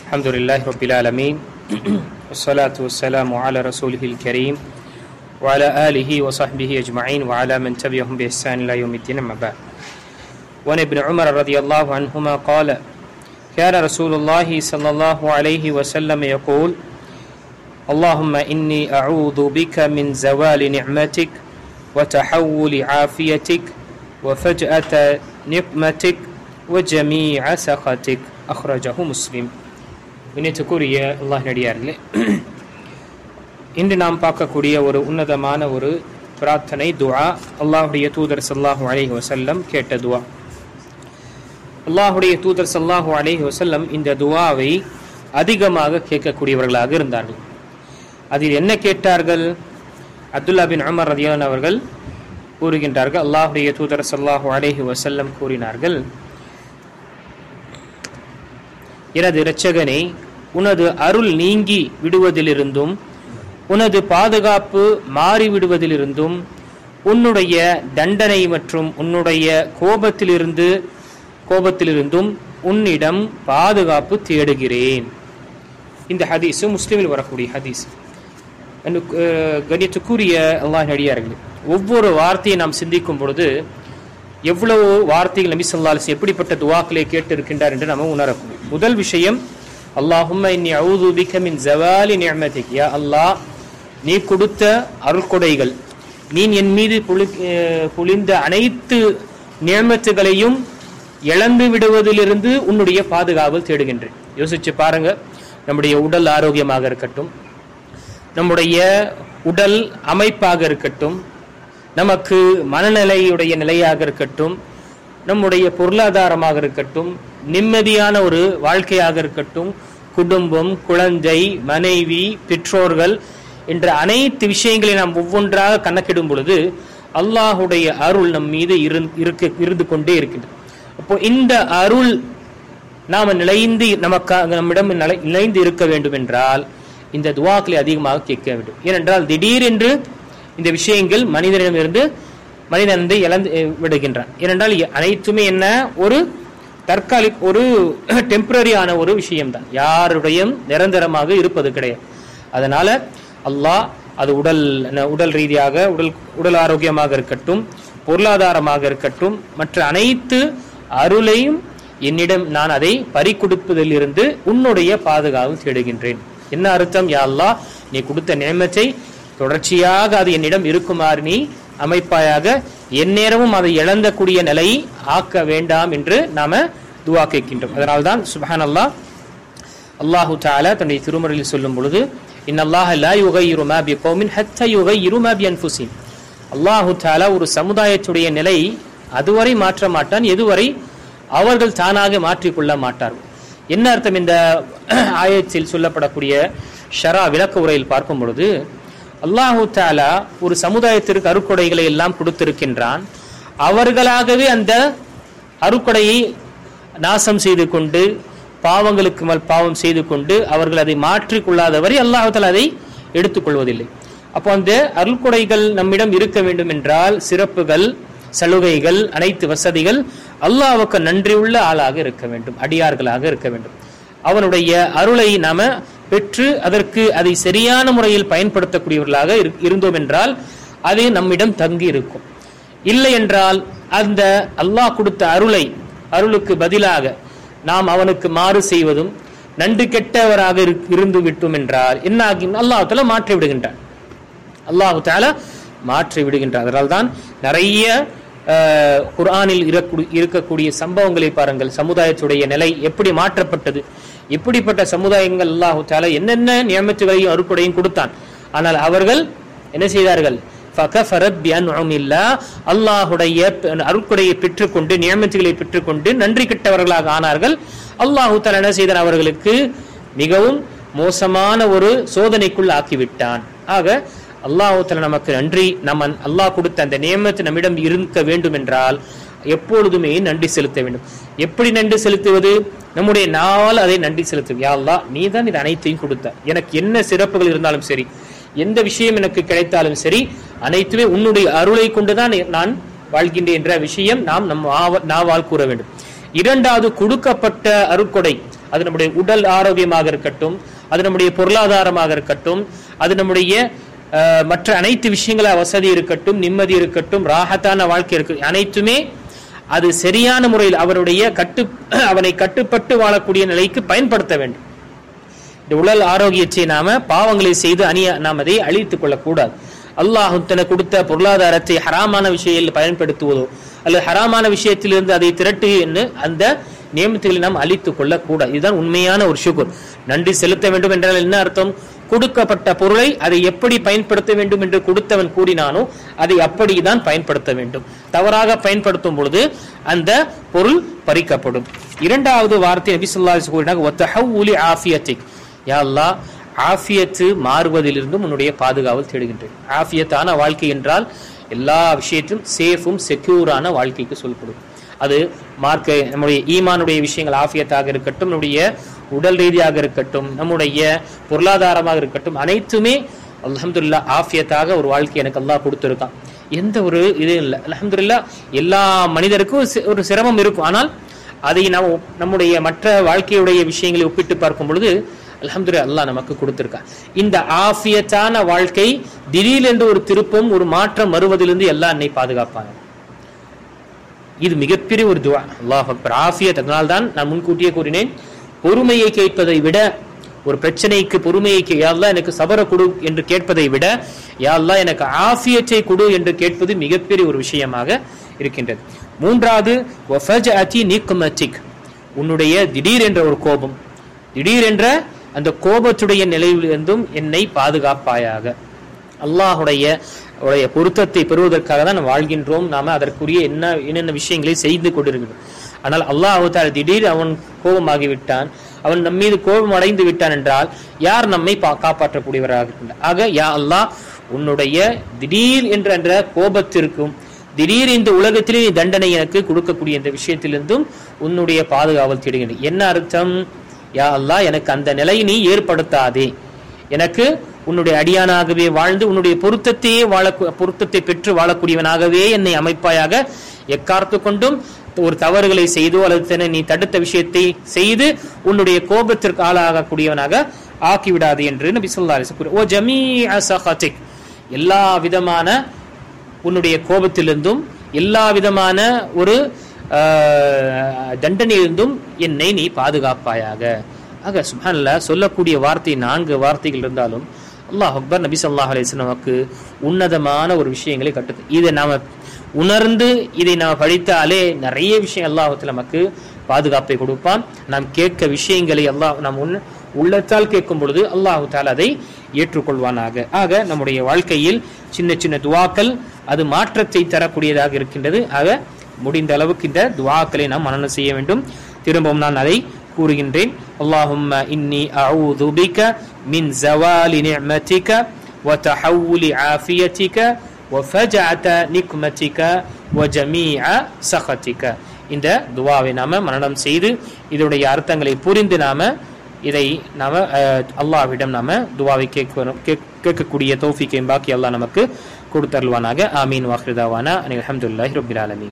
Alhamdulillahi Rabbil Alameen Wassalatu wassalamu ala rasulihil kareem Wa ala alihi wa sahbihi ajma'in Wa ala man tabi'ahum bi ihsan ila yawmiddin amma ba'd Wa ibn Umar radiyallahu anhuma qala Kana Rasulullahi sallallahu alayhi wa sallam yaqul Allahumma inni a'udhu bika min zawali ni'matik Wa tahawuli afiyatik Wa faj'ata niqmatik Wa jami'a sakhatik Akhrajahu Muslim வினைத்துக்குரிய அல்லாஹ் நடிகார்களே, இன்று நாம் பார்க்கக்கூடிய ஒரு உன்னதமான ஒரு பிரார்த்தனை துஆ, அல்லாஹுடைய தூதர் ஸல்லல்லாஹு அலைஹி வஸல்லம் கேட்ட துஆ. அல்லாஹுடைய தூதர் ஸல்லல்லாஹு அலைஹி வஸல்லம் இந்த துஆவை அதிகமாக கேட்கக்கூடியவர்களாக இருந்தார்கள். அதில் என்ன கேட்டார்கள்? அப்துல்லா பின் உமர் ரலியல்லாஹு அன்ஹு அவர்கள் கூறுகின்றார்கள், அல்லாஹுடைய தூதர் ஸல்லல்லாஹு அலைஹி வஸல்லம் கூறினார்கள், எனது இரட்சகனே, உனது அருள் நீங்கி விடுவதிலிருந்தும் உனது பாதுகாப்பு மாறிவிடுவதிலிருந்தும் உன்னுடைய தண்டனை மற்றும் உன்னுடைய கோபத்திலிருந்தும் உன்னிடம் பாதுகாப்பு தேடுகிறேன். இந்த ஹதீஸ் முஸ்லிமில் வரக்கூடிய ஹதீஸ். கண்ணியத்துக்குரிய அல்லாஹ் நடிகார்களே, ஒவ்வொரு வார்த்தையை நாம் சிந்திக்கும் பொழுது எவ்வளவு வார்த்தைகள் நபி ஸல்லல்லாஹு அலைஹி வஸல்லம் எப்படிப்பட்ட துஆக்களை கேட்டு இருக்கின்றார் என்று நாம் உணரக்கூடிய முதல் விஷயம், அல்லாஹும்ம இன்னி அஊது பிக மின் ஜவாலி நிஅமதிக். யா அல்லாஹ், நீ கொடுத்த அருள்கொடைகள், நீ என் மீது பொழிந்த அனைத்து நியமத்துகளையும் இழந்து விடுவதிலிருந்து உன்னுடைய பாதுகாவல் தேடுகின்றேன். யோசிச்சு பாருங்க, நம்முடைய உடல் ஆரோக்கியமாக இருக்கட்டும், நம்முடைய உடல் அமைப்பாக இருக்கட்டும், நமக்கு மனநிலையுடைய நிலையாக இருக்கட்டும், நம்முடைய பொருளாதாரமாக இருக்கட்டும், நிம்மதியான ஒரு வாழ்க்கையாக இருக்கட்டும், குடும்பம், குழந்தை, மனைவி, பெற்றோர்கள் என்ற அனைத்து விஷயங்களை நாம் ஒவ்வொன்றாக கணக்கிடும் பொழுது அல்லாஹுடைய அருள் நம் மீது இருந்து கொண்டே இருக்கின்றது. அப்போ இந்த அருள் நாம் நம்மிடம் நிலைந்து இருக்க வேண்டும் என்றால் இந்த துஆக்களை அதிகமாக கேட்க வேண்டும். ஏனென்றால் திடீரென்று இந்த விஷயங்கள் மனிதனிடமிருந்து மனிதன் இழந்து விடுகின்றான். ஏனென்றால் அனைத்துமே என்ன, ஒரு தற்காலிக ஒரு டெம்பரரியான ஒரு விஷயம்தான், யாருடையும் நிரந்தரமாக இருப்பது கிடையாது. அதனால அல்லாஹ் அது உடல் ரீதியாக உடல் ஆரோக்கியமாக இருக்கட்டும், பொருளாதாரமாக இருக்கட்டும், மற்ற அனைத்து அருளையும் என்னிடம் நான் அதை பறிகொடுப்பதிலிருந்து உன்னுடைய பாதுகாப்பு தேடுகின்றேன். என்ன அர்த்தம்? யா அல்லாஹ், நீ கொடுத்த நியமத்தை தொடர்ச்சியாக அது என்னிடம் இருக்குமாறு நீ அமைப்பாயாக, எந்நேரமும் அதை இழந்தக்கூடிய நிலை ஆக்க வேண்டாம் என்று நாம துஆ கேட்கின்றோம். அதனால்தான் சுப்ஹானல்லாஹ், அல்லாஹு தஆலா தன்னுடைய திருமறையில் சொல்லும் பொழுது, இன்னல்லாஹ லா யுகையிரு மா பிகௌமின் ஹத்தா யுகையிரு மா பிஅன்ஃபுஸிஹிம். அல்லாஹு தஆலா ஒரு சமுதாயத்துடைய நிலை அதுவரை மாற்ற மாட்டான் எதுவரை அவர்கள் தானாக மாற்றிக்கொள்ள மாட்டார்கள். என்ன அர்த்தம்? இந்த ஆயத்தில் சொல்லப்படக்கூடிய ஷரா விளக்க உரையில் பார்க்கும் பொழுது, அல்லாஹு தஆலா ஒரு சமுதாயத்திற்கு அருட்கொடைகளை எல்லாம் கொடுத்திருக்கின்றான். அவர்களாகவே அந்த அருட்கொடையை நாசம் செய்து கொண்டு, பாவங்களுக்கு மேல் பாவம் செய்து கொண்டு அவர்கள் அதை மாற்றிக்கொள்ளாதவரை அல்லாஹு தஆலா அதை எடுத்துக்கொள்வதில்லை. அப்போ அந்த அருள்கொடைகள் நம்மிடம் இருக்க வேண்டும் என்றால் சிறப்புகள், சலுகைகள், அனைத்து வசதிகள் அல்லாஹ்வுக்கு நன்றியுள்ள ஆளாக இருக்க வேண்டும், அடியார்களாக இருக்க வேண்டும். அவனுடைய அருளை நாம பெற்று அதற்கு அதை சரியான முறையில் பயன்படுத்தக்கூடியவர்களாக இருந்தோம் என்றால் அது நம்மிடம் தங்கி இருக்கும். இல்லை என்றால் அந்த அல்லாஹ் கொடுத்த அருளுக்கு பதிலாக நாம் அவனுக்கு மாறு செய்வதும் நன்றி கெட்டவராக இருந்து விட்டோம் என்றால் என்ன ஆகும்? அல்லாஹ் தஆலா மாற்றி விடுகின்றான். அதனால் தான் நிறைய குர்ஆனில் இருக்கக்கூடிய சம்பவங்களை பாருங்கள். சமுதாயத்துடைய நிலை எப்படி மாற்றப்பட்டது, இப்படிப்பட்ட சமுதாயங்கள் அல்லாஹு தஆலா என்னென்ன நியமத்துகளையும் அருட்கொடையும் கொடுத்தான். ஆனால் அவர்கள் என்ன செய்தார்கள்? ஃபகஃபரத் பிஅன்உமில்லாஹ், அல்லாஹ்வுடைய அருட்கொடையை பெற்றுக்கொண்டு நியமத்துகளை பெற்றுக்கொண்டு நன்றி கெட்டவர்களாக ஆனார்கள். அல்லாஹு தஆலா என்ன செய்தான்? அவர்களுக்கு மிகவும் மோசமான ஒரு சோதனைக்குள் ஆக்கிவிட்டான். ஆக அல்லாஹு தஆலா நமக்கு நன்றி, அல்லாஹ் கொடுத்த அந்த நியமத்து நம்மிடம் இருக்க வேண்டும் என்றால் எப்பொழுதுமே நன்றி செலுத்த வேண்டும். எப்படி நன்றி செலுத்துவது? நம்முடைய நாவால் அதை நன்றி செலுத்தும். யா அல்லாஹ், நீ தான் இது அனைத்தையும் கொடுத்த, எனக்கு என்ன சிறப்புகள் இருந்தாலும் சரி, எந்த விஷயம் எனக்கு கிடைத்தாலும் சரி, அனைத்துமே உன்னுடைய அருளை கொண்டுதான் நான் வாழ்கின்றேன் என்ற விஷயம் நாம் நாவால் கூற வேண்டும். இரண்டாவது கொடுக்கப்பட்ட அருட்கொடை, அது நம்முடைய உடல் ஆரோக்கியமாக இருக்கட்டும், அது நம்முடைய பொருளாதாரமாக இருக்கட்டும், அது நம்முடைய மற்ற அனைத்து விஷயங்கள வசதி இருக்கட்டும், நிம்மதி இருக்கட்டும், ராகத்தான வாழ்க்கை இருக்கட்டும், அனைத்துமே அது சரியான முறையில் அவனை கட்டுப்பட்டு வாழக்கூடிய நிலைக்கு பயன்படுத்த வேண்டும். இந்த உடல் ஆரோக்கியத்தை நாம பாவங்களை செய்து நாம் அதை அழித்துக் கொள்ளக்கூடாது. அல்லாஹ் தனக்கு கொடுத்த பொருளாதாரத்தை ஹராமான விஷயத்தில் பயன்படுத்துவதோ அல்லது ஹராமான விஷயத்திலிருந்து அதை திரட்டு என்று அந்த நியமத்துகளை நாம் அழித்துக் கொள்ளக்கூடாது. இதுதான் உண்மையான ஒரு ஷுக்ர். நன்றி செலுத்த வேண்டும் என்றால் என்ன அர்த்தம்? கொடுக்கப்பட்ட பொருளை அதை எப்படி பயன்படுத்த வேண்டும் என்று கொடுத்தவன் கூறினானோ அதை அப்படிதான் பயன்படுத்த வேண்டும். தவறாக பயன்படுத்தும் பொழுது அந்த பொருள் பறிக்கப்படும். இரண்டாவது வார்த்தை நபி ஸல்லல்லாஹு அலைஹி வஸல்லம் கூறினாங்க, வதஹவுலி ஆஃபியத்திக், யா அல்லாஹ் ஆஃபியத்து மாறுவதிலிருந்தும் உன்னுடைய பாதுகாவல் தேடுகின்றேன். ஆஃபியத்தான வாழ்க்கை என்றால் எல்லா விஷயத்திலும் சேஃபும் செக்யூரான வாழ்க்கைக்கு சொல்லப்படும். அது நம்முடைய ஈமானுடைய விஷயங்கள் ஆஃபியத்தாக இருக்கட்டும், நம்முடைய உடல் ரீதியாக இருக்கட்டும், நம்முடைய பொருளாதாரமாக இருக்கட்டும், அனைத்துமே அல்ஹம்துலில்லாஹ் ஆஃபியத்தாக ஒரு வாழ்க்கை எனக்கு அல்லாஹ் கொடுத்திருக்கான். எந்த ஒரு இது இல்லை. அல்ஹம்துலில்லாஹ் எல்லா மனிதருக்கும் ஒரு சிரமம் இருக்கும். ஆனால் அதை நம்முடைய மற்ற வாழ்க்கையுடைய விஷயங்களை ஒப்பிட்டு பார்க்கும் பொழுது அல்ஹம்துலில்லாஹ் அல்லாஹ் நமக்கு கொடுத்திருக்கான். இந்த ஆஃபியத்தான வாழ்க்கை திடீரென்று ஒரு திருப்பம், ஒரு மாற்றம் வருவதிலிருந்து எல்லாம் என்னை பாதுகாப்பாங்க. இது மிகப்பெரிய ஒரு துஆ. அல்லாஹ் அக்பர். ஆஃபியத். அதனால்தான் நான் முன்கூட்டியே கூறினேன், பொறுமையை கேட்பதை விட, ஒரு பிரச்சனைக்கு பொறுமையை யா அல்லாஹ் எனக்கு சபர கொடு என்று கேட்பதை விட, யா அல்லாஹ் எனக்கு ஆஃபியத்தை கொடு என்று கேட்பது மிகப்பெரிய ஒரு விஷயமாக இருக்கின்றது. மூன்றாவது, வஃபஜஅதி நிக்மத்திக், உன்னுடைய திடீர் என்ற ஒரு கோபம், திடீர் என்ற அந்த கோபத்துடைய நிலையிலிருந்தும் என்னை பாதுகாப்பாயாக. அல்லாஹுடைய பொருத்தத்தை பெறுவதற்காக தான் நாம் வாழ்கின்றோம். நாம அதற்குரிய என்னென்ன விஷயங்களை செய்து கொண்டிருக்கிறோம். ஆனால் அல்லாஹ் தஆலா திடீர் அவன் கோபமாகிவிட்டான், அவன் நம் மீது கோபம் அடைந்து விட்டான் என்றால் யார் நம்மை காப்பாற்றக்கூடியவராக இருக்கின்றார்? ஆக யா அல்லாஹ் உன்னுடைய திடீர் என்ற கோபத்திற்கும், திடீர் இந்த உலகத்திலே தண்டனை எனக்கு கொடுக்கக்கூடிய இந்த விஷயத்திலிருந்தும் உன்னுடைய பாதுகாவல் தேடுகின்றேன். என்ன அர்த்தம்? யா அல்லாஹ் எனக்கு அந்த நிலையை நீ ஏற்படுத்தாதே, எனக்கு உன்னுடைய அடியானாகவே வாழ்ந்து உன்னுடைய பொருத்தத்தை பெற்று வாழக்கூடியவனாகவே என்னை அமைப்பாயாக. எக்கார்த்து கொண்டும் ஒரு தவறுகளை செய்தோ அல்லது நீ தடுத்த விஷயத்தை செய்து உன்னுடைய கோபத்திற்கு ஆளாகக்கூடியவனாக ஆக்கிவிடாது என்று நபி ஸல்லல்லாஹு அலைஹி வஸல்லம். ஓ ஜமீஅ சஹதிக், எல்லா விதமான உன்னுடைய கோபத்திலிருந்தும் எல்லா விதமான ஒரு தண்டனையிலிருந்தும் என்னை நீ பாதுகாப்பாயாக. ஆக சுப்ஹானல்லாஹ், சொல்லக்கூடிய வார்த்தை 4 வார்த்தைகள் இருந்தாலும் அல்லாஹ் அக்பர். நபி ஸல்லல்லாஹு அலைஹி வஸல்லமுக்கு உன்னதமான ஒரு விஷயங்களை கட்டுது. இதை நாம உணர்ந்து இதை நாம படித்தாலே நிறைய விஷயம் அல்லாஹ் நமக்கு பாதுகாப்பை கொடுப்பான். நாம் கேட்க விஷயங்களை நாம் உள்ளத்தால் கேட்கும் பொழுது அல்லாஹ் தஆலா அதை ஏற்றுக்கொள்வானாக. ஆக நம்முடைய வாழ்க்கையில் சின்ன சின்ன துஆக்கள் அது மாற்றத்தை தரக்கூடியதாக இருக்கின்றது. ஆக முடிந்த அளவுக்கு இந்த துஆக்களை நாம் மனனம் செய்ய வேண்டும். திரும்பவும் நான் அதை கூறுகின்றேன். அல்லாஹும்ம இன்னி அஊது பிக மின் ஜவாலி நிஅமதிக வ தஹவுலி ஆஃபியதிக வ ஃபஜஅத நிக்மதிக வ ஜமீஅ சഖதிக. இந்த துஆவை நாம மனனம் செய்து இதனுடைய அர்த்தங்களை புரிந்து இதை அல்லாஹ்விடம் துஆவை கேட்கக்கூடிய தௌஃபீக்கையும் பாக்கி அல்லாஹ் நமக்கு கொடுத்தருள்வானாக. ஆமீன். வாஹிரு தாவானா அல்ஹம்துலில்லாஹி ரப்பில் ஆலமீன்.